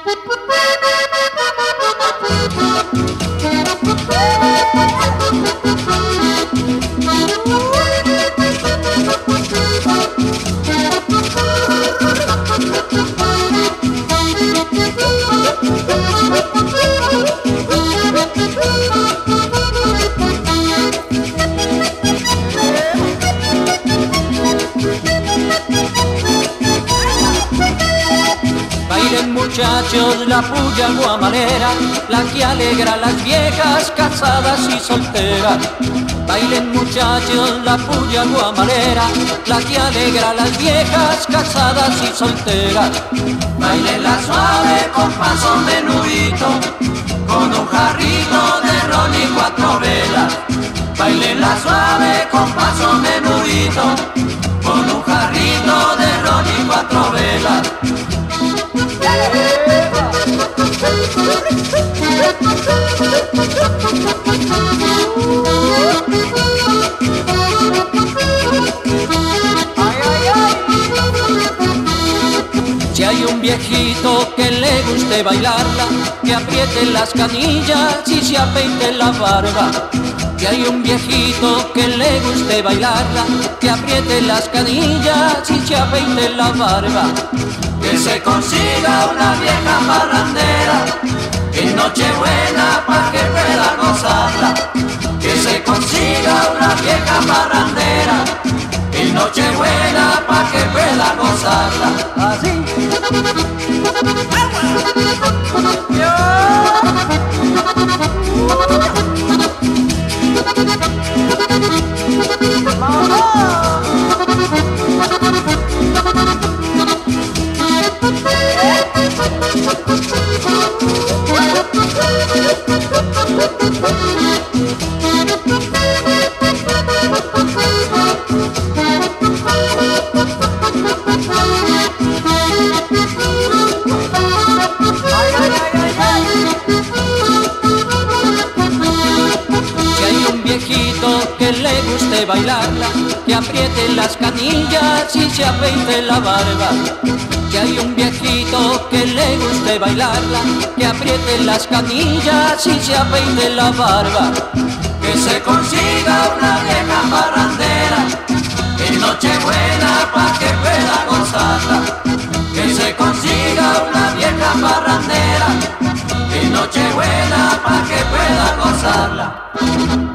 Bailen muchachos la puya guamalera, la que alegra a las viejas casadas y solteras. Bailen muchachos la puya guamalera, la que alegra a las viejas casadas y solteras. Bailen la suave con paso menudito, con un jarrito de ron y 4 velas. Bailen la suave con paso menudito, con un jarrito de ron y 4 velas. Si hay un viejito que le guste bailarla, que apriete las canillas y se afeite la barba. Si hay un viejito que le guste bailarla, que apriete las canillas y se afeite la barba. Que se consiga una vieja parrandera, en Nochebuena pa' que pueda gozarla. Que se consiga una vieja parrandera, en Nochebuena pa' que pueda gozarla. Así. Que le guste bailarla, que apriete las canillas y se afeite la barba. Que hay un viejito que le guste bailarla, que apriete las canillas y se afeite la barba. Que se consiga una vieja parrandera, en Nochebuena pa' que pueda gozarla. Que se consiga una vieja parrandera, en Nochebuena pa' que pueda gozarla.